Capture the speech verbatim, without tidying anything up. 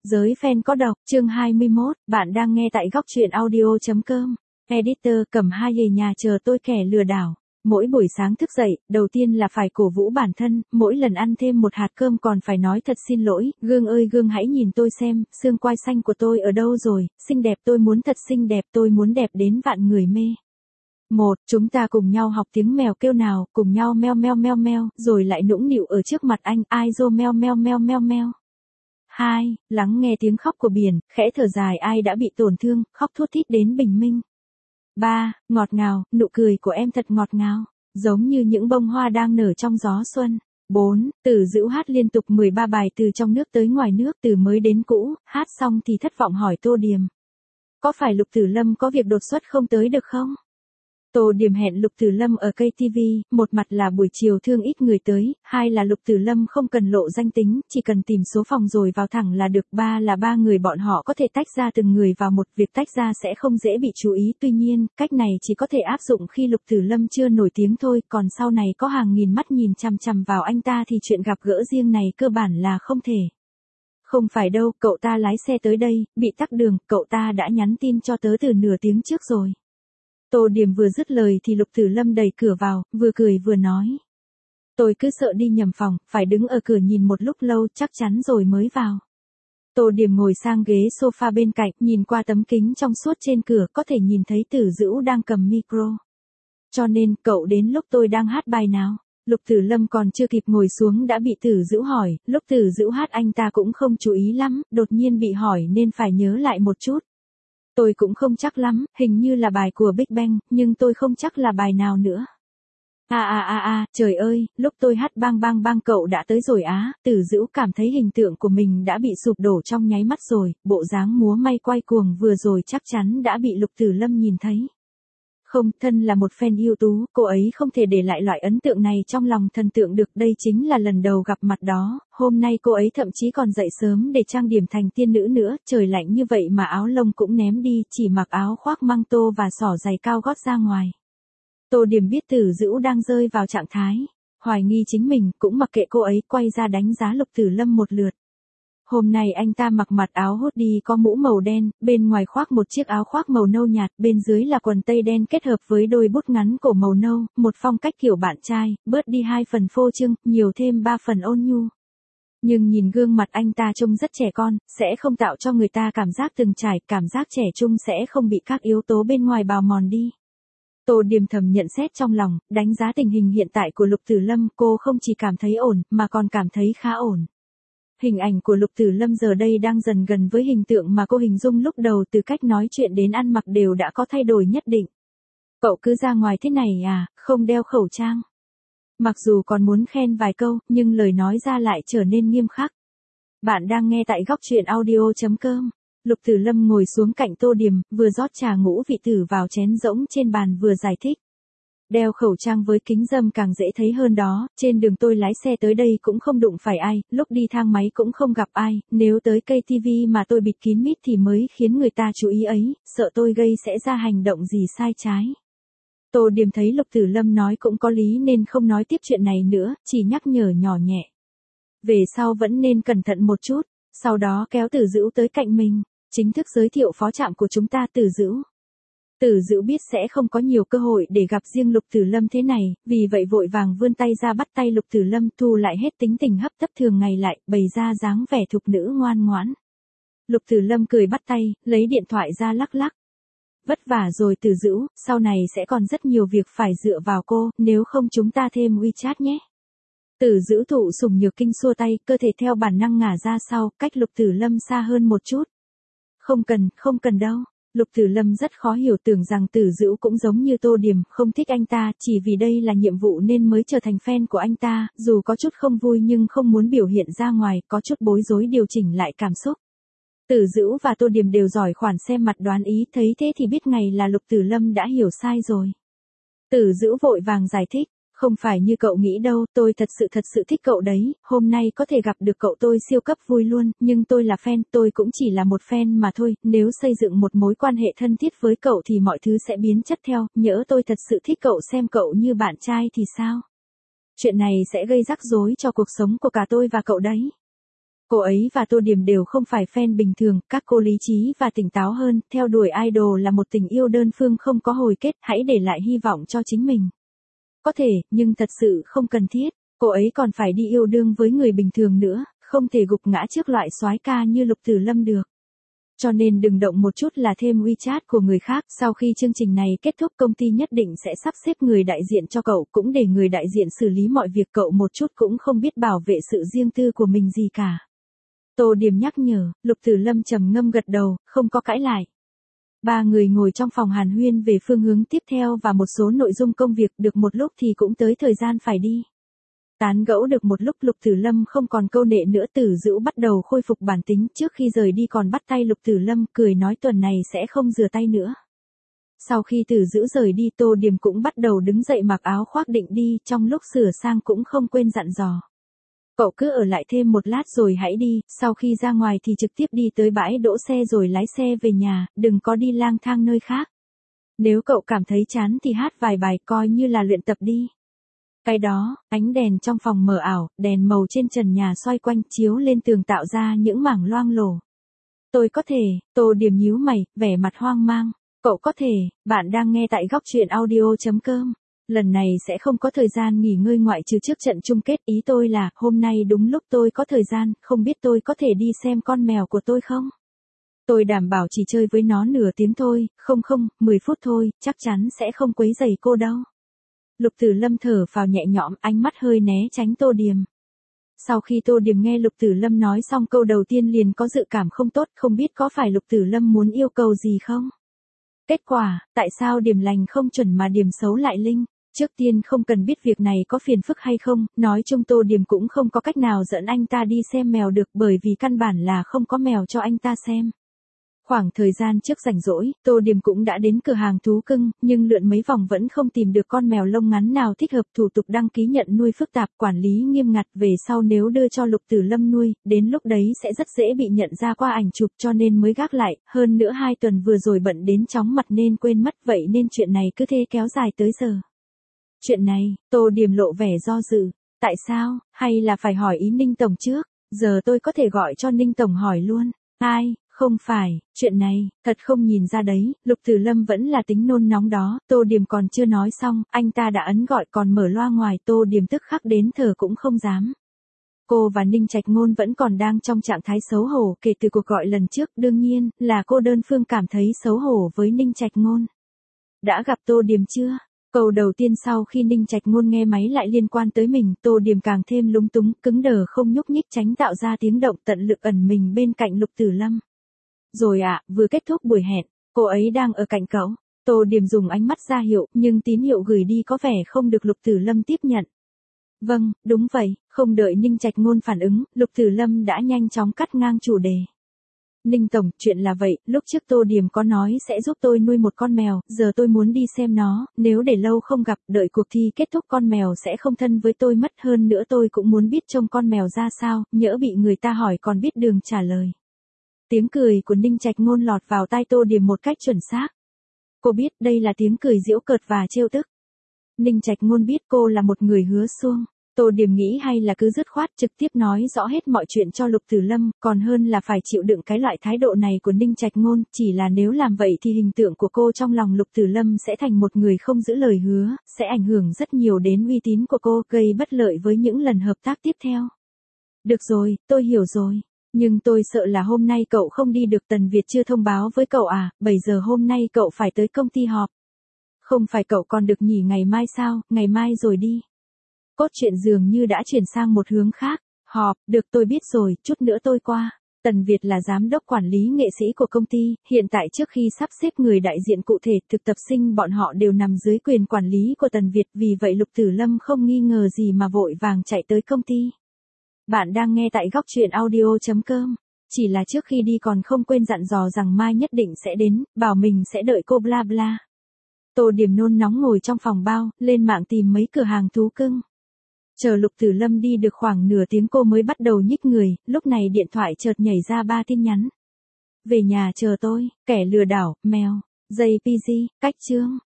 Giới fan có độc, chương hai mươi mốt, bạn đang nghe tại góc truyện audio chấm com. Editor cầm hai về nhà chờ tôi kẻ lừa đảo. Mỗi buổi sáng thức dậy, đầu tiên là phải cổ vũ bản thân, mỗi lần ăn thêm một hạt cơm còn phải nói thật xin lỗi, gương ơi gương hãy nhìn tôi xem, xương quai xanh của tôi ở đâu rồi, xinh đẹp tôi muốn thật xinh đẹp tôi muốn đẹp đến vạn người mê. Một, chúng ta cùng nhau học tiếng mèo kêu nào, cùng nhau meo meo meo meo, rồi lại nũng nịu ở trước mặt anh, ai dô meo meo meo meo meo. Hai, lắng nghe tiếng khóc của biển, khẽ thở dài ai đã bị tổn thương, khóc thút thít đến bình minh. Ba, ngọt ngào, nụ cười của em thật ngọt ngào, giống như những bông hoa đang nở trong gió xuân. Bốn, Tử Dữu hát liên tục mười ba bài từ trong nước tới ngoài nước, từ mới đến cũ, hát xong thì thất vọng hỏi Tô Điềm. Có phải Lục Tử Lâm có việc đột xuất không tới được không? Tô Điềm hẹn Lục Tử Lâm ở cây ti vi, một mặt là buổi chiều thương ít người tới, hai là Lục Tử Lâm không cần lộ danh tính, chỉ cần tìm số phòng rồi vào thẳng là được, ba là ba người bọn họ có thể tách ra từng người vào một, việc tách ra sẽ không dễ bị chú ý, tuy nhiên, cách này chỉ có thể áp dụng khi Lục Tử Lâm chưa nổi tiếng thôi, còn sau này có hàng nghìn mắt nhìn chằm chằm vào anh ta thì chuyện gặp gỡ riêng này cơ bản là không thể. Không phải đâu, cậu ta lái xe tới đây, bị tắc đường, cậu ta đã nhắn tin cho tớ từ nửa tiếng trước rồi. Tô Điềm vừa dứt lời thì Lục Tử Lâm đẩy cửa vào, vừa cười vừa nói. Tôi cứ sợ đi nhầm phòng, phải đứng ở cửa nhìn một lúc lâu chắc chắn rồi mới vào. Tô Điềm ngồi sang ghế sofa bên cạnh, nhìn qua tấm kính trong suốt trên cửa có thể nhìn thấy Tử Dữu đang cầm micro. Cho nên, cậu đến lúc tôi đang hát bài nào? Lục Tử Lâm còn chưa kịp ngồi xuống đã bị Tử Dữu hỏi, lúc Tử Dữu hát anh ta cũng không chú ý lắm, đột nhiên bị hỏi nên phải nhớ lại một chút. Tôi cũng không chắc lắm, hình như là bài của Big Bang, nhưng tôi không chắc là bài nào nữa. À à à à, trời ơi, lúc tôi hát bang bang bang cậu đã tới rồi á, Tử Dữu cảm thấy hình tượng của mình đã bị sụp đổ trong nháy mắt rồi, bộ dáng múa may quay cuồng vừa rồi chắc chắn đã bị Lục Tử Lâm nhìn thấy. Không, thân là một fan ưu tú, cô ấy không thể để lại loại ấn tượng này trong lòng thần tượng được, đây chính là lần đầu gặp mặt đó, hôm nay cô ấy thậm chí còn dậy sớm để trang điểm thành tiên nữ nữa, trời lạnh như vậy mà áo lông cũng ném đi, chỉ mặc áo khoác măng tô và xỏ giày cao gót ra ngoài. Tô Điềm biết Tử Dữu đang rơi vào trạng thái hoài nghi chính mình, cũng mặc kệ cô ấy, quay ra đánh giá Lục Tử Lâm một lượt. Hôm nay anh ta mặc mặt áo hoodie có mũ màu đen, bên ngoài khoác một chiếc áo khoác màu nâu nhạt, bên dưới là quần tây đen kết hợp với đôi bút ngắn cổ màu nâu, một phong cách kiểu bạn trai, bớt đi hai phần phô trương, nhiều thêm ba phần ôn nhu. Nhưng nhìn gương mặt anh ta trông rất trẻ con, sẽ không tạo cho người ta cảm giác từng trải, cảm giác trẻ trung sẽ không bị các yếu tố bên ngoài bào mòn đi. Tô Điềm thầm nhận xét trong lòng, đánh giá tình hình hiện tại của Lục Tử Lâm, cô không chỉ cảm thấy ổn, mà còn cảm thấy khá ổn. Hình ảnh của Lục Tử Lâm giờ đây đang dần gần với hình tượng mà cô hình dung lúc đầu, từ cách nói chuyện đến ăn mặc đều đã có thay đổi nhất định. Cậu cứ ra ngoài thế này à, không đeo khẩu trang. Mặc dù còn muốn khen vài câu, nhưng lời nói ra lại trở nên nghiêm khắc. Bạn đang nghe tại góc truyện audio chấm com. Lục Tử Lâm ngồi xuống cạnh Tô Điềm, vừa rót trà ngũ vị tử vào chén rỗng trên bàn vừa giải thích. Đeo khẩu trang với kính râm càng dễ thấy hơn đó, trên đường tôi lái xe tới đây cũng không đụng phải ai, lúc đi thang máy cũng không gặp ai, nếu tới cây ti vi mà tôi bịt kín mít thì mới khiến người ta chú ý ấy, sợ tôi gây sẽ ra hành động gì sai trái. Tô Điềm thấy Lục Tử Lâm nói cũng có lý nên không nói tiếp chuyện này nữa, chỉ nhắc nhở nhỏ nhẹ. Về sau vẫn nên cẩn thận một chút, sau đó kéo Tử Dữu tới cạnh mình, chính thức giới thiệu phó trạm của chúng ta Tử Dữu. Tử Dữu biết sẽ không có nhiều cơ hội để gặp riêng Lục Tử Lâm thế này, vì vậy vội vàng vươn tay ra bắt tay Lục Tử Lâm, thu lại hết tính tình hấp tấp thường ngày lại, bày ra dáng vẻ thục nữ ngoan ngoãn. Lục Tử Lâm cười bắt tay, lấy điện thoại ra lắc lắc. Vất vả rồi Tử Dữu, sau này sẽ còn rất nhiều việc phải dựa vào cô, nếu không chúng ta thêm WeChat nhé. Tử Dữu thụ sủng nhược kinh xua tay, cơ thể theo bản năng ngả ra sau, cách Lục Tử Lâm xa hơn một chút. Không cần, không cần đâu. Lục Tử Lâm rất khó hiểu, tưởng rằng Tử Dữu cũng giống như Tô Điềm, không thích anh ta, chỉ vì đây là nhiệm vụ nên mới trở thành fan của anh ta, dù có chút không vui nhưng không muốn biểu hiện ra ngoài, có chút bối rối điều chỉnh lại cảm xúc. Tử Dữu và Tô Điềm đều giỏi khoản xem mặt đoán ý, thấy thế thì biết ngày là Lục Tử Lâm đã hiểu sai rồi. Tử Dữu vội vàng giải thích. Không phải như cậu nghĩ đâu, tôi thật sự thật sự thích cậu đấy, hôm nay có thể gặp được cậu tôi siêu cấp vui luôn, nhưng tôi là fan, tôi cũng chỉ là một fan mà thôi, nếu xây dựng một mối quan hệ thân thiết với cậu thì mọi thứ sẽ biến chất theo, nhỡ tôi thật sự thích cậu xem cậu như bạn trai thì sao? Chuyện này sẽ gây rắc rối cho cuộc sống của cả tôi và cậu đấy. Cô ấy và Tô Điểm đều không phải fan bình thường, các cô lý trí và tỉnh táo hơn, theo đuổi idol là một tình yêu đơn phương không có hồi kết, hãy để lại hy vọng cho chính mình. Có thể, nhưng thật sự không cần thiết, cô ấy còn phải đi yêu đương với người bình thường nữa, không thể gục ngã trước loại soái ca như Lục Tử Lâm được. Cho nên đừng động một chút là thêm WeChat của người khác, sau khi chương trình này kết thúc công ty nhất định sẽ sắp xếp người đại diện cho cậu, cũng để người đại diện xử lý mọi việc, cậu một chút cũng không biết bảo vệ sự riêng tư của mình gì cả. Tô Điểm nhắc nhở, Lục Tử Lâm trầm ngâm gật đầu, không có cãi lại. Ba người ngồi trong phòng hàn huyên về phương hướng tiếp theo và một số nội dung công việc, được một lúc thì cũng tới thời gian phải đi. Tán gẫu được một lúc Lục Tử Lâm không còn câu nệ nữa, Tử Dữu bắt đầu khôi phục bản tính, trước khi rời đi còn bắt tay Lục Tử Lâm, cười nói tuần này sẽ không rửa tay nữa. Sau khi Tử Dữu rời đi, Tô Điểm cũng bắt đầu đứng dậy mặc áo khoác định đi, trong lúc sửa sang cũng không quên dặn dò. Cậu cứ ở lại thêm một lát rồi hãy đi, sau khi ra ngoài thì trực tiếp đi tới bãi đỗ xe rồi lái xe về nhà, đừng có đi lang thang nơi khác. Nếu cậu cảm thấy chán thì hát vài bài coi như là luyện tập đi. Cái đó, ánh đèn trong phòng mờ ảo, đèn màu trên trần nhà xoay quanh chiếu lên tường tạo ra những mảng loang lổ. Tôi có thể, Tô Điểm nhíu mày, vẻ mặt hoang mang. Cậu có thể, bạn đang nghe tại góc truyện audio chấm com. Lần này sẽ không có thời gian nghỉ ngơi ngoại trừ trước trận chung kết, ý tôi là, hôm nay đúng lúc tôi có thời gian, không biết tôi có thể đi xem con mèo của tôi không? Tôi đảm bảo chỉ chơi với nó nửa tiếng thôi, không không, mười phút thôi, chắc chắn sẽ không quấy rầy cô đâu. Lục Tử Lâm thở phào nhẹ nhõm, ánh mắt hơi né tránh Tô Điểm. Sau khi Tô Điểm nghe Lục Tử Lâm nói xong câu đầu tiên liền có dự cảm không tốt, không biết có phải Lục Tử Lâm muốn yêu cầu gì không? Kết quả, tại sao điểm lành không chuẩn mà điểm xấu lại linh? Trước tiên không cần biết việc này có phiền phức hay không, nói chung Tô Điểm cũng không có cách nào dẫn anh ta đi xem mèo được bởi vì căn bản là không có mèo cho anh ta xem. Khoảng thời gian trước rảnh rỗi, Tô Điểm cũng đã đến cửa hàng thú cưng, nhưng lượn mấy vòng vẫn không tìm được con mèo lông ngắn nào thích hợp, thủ tục đăng ký nhận nuôi phức tạp, quản lý nghiêm ngặt, về sau nếu đưa cho Lục Tử Lâm nuôi, đến lúc đấy sẽ rất dễ bị nhận ra qua ảnh chụp cho nên mới gác lại, hơn nữa hai tuần vừa rồi bận đến chóng mặt nên quên mất, vậy nên chuyện này cứ thế kéo dài tới giờ. Chuyện này, Tô Điểm lộ vẻ do dự, tại sao, hay là phải hỏi ý Ninh Tổng trước, giờ tôi có thể gọi cho Ninh Tổng hỏi luôn, ai? Không phải, chuyện này, thật không nhìn ra đấy, Lục Tử Lâm vẫn là tính nôn nóng đó, Tô Điểm còn chưa nói xong, anh ta đã ấn gọi còn mở loa ngoài, Tô Điểm tức khắc đến thở cũng không dám. Cô và Ninh Trạch Ngôn vẫn còn đang trong trạng thái xấu hổ kể từ cuộc gọi lần trước, đương nhiên, là cô đơn phương cảm thấy xấu hổ với Ninh Trạch Ngôn. Đã gặp Tô Điểm chưa? Câu đầu tiên sau khi Ninh Trạch Ngôn nghe máy lại liên quan tới mình, Tô Điểm càng thêm lúng túng, cứng đờ không nhúc nhích tránh tạo ra tiếng động, tận lực ẩn mình bên cạnh Lục Tử Lâm. Rồi ạ, à, vừa kết thúc buổi hẹn, cô ấy đang ở cạnh cậu. Tô Điểm dùng ánh mắt ra hiệu, nhưng tín hiệu gửi đi có vẻ không được Lục Tử Lâm tiếp nhận. Vâng, đúng vậy, không đợi Ninh Trạch Ngôn phản ứng, Lục Tử Lâm đã nhanh chóng cắt ngang chủ đề. Ninh Tổng, chuyện là vậy, lúc trước Tô Điểm có nói sẽ giúp tôi nuôi một con mèo, giờ tôi muốn đi xem nó, nếu để lâu không gặp, đợi cuộc thi kết thúc con mèo sẽ không thân với tôi mất, hơn nữa tôi cũng muốn biết trông con mèo ra sao, nhỡ bị người ta hỏi còn biết đường trả lời. Tiếng cười của Ninh Trạch Ngôn lọt vào tai Tô Điểm một cách chuẩn xác. Cô biết đây là tiếng cười giễu cợt và trêu tức. Ninh Trạch Ngôn biết cô là một người hứa suông. Tô Điểm nghĩ hay là cứ dứt khoát trực tiếp nói rõ hết mọi chuyện cho Lục Tử Lâm, còn hơn là phải chịu đựng cái loại thái độ này của Ninh Trạch Ngôn, chỉ là nếu làm vậy thì hình tượng của cô trong lòng Lục Tử Lâm sẽ thành một người không giữ lời hứa, sẽ ảnh hưởng rất nhiều đến uy tín của cô, gây bất lợi với những lần hợp tác tiếp theo. Được rồi, tôi hiểu rồi. Nhưng tôi sợ là hôm nay cậu không đi được, Tần Việt chưa thông báo với cậu à, bảy giờ hôm nay cậu phải tới công ty họp. Không phải cậu còn được nghỉ ngày mai sao, ngày mai rồi đi. Cốt truyện dường như đã chuyển sang một hướng khác, họp, được tôi biết rồi, chút nữa tôi qua. Tần Việt là giám đốc quản lý nghệ sĩ của công ty, hiện tại trước khi sắp xếp người đại diện cụ thể, thực tập sinh bọn họ đều nằm dưới quyền quản lý của Tần Việt, vì vậy Lục Tử Lâm không nghi ngờ gì mà vội vàng chạy tới công ty. Bạn đang nghe tại góc truyện audio chấm com. Chỉ là trước khi đi còn không quên dặn dò rằng mai nhất định sẽ đến, bảo mình sẽ đợi cô bla bla. Tô Điểm nôn nóng ngồi trong phòng bao, lên mạng tìm mấy cửa hàng thú cưng. Chờ Lục Tử Lâm đi được khoảng nửa tiếng cô mới bắt đầu nhích người, lúc này điện thoại chợt nhảy ra ba tin nhắn. Về nhà chờ tôi, kẻ lừa đảo, mèo, dây pê giê, cách chương.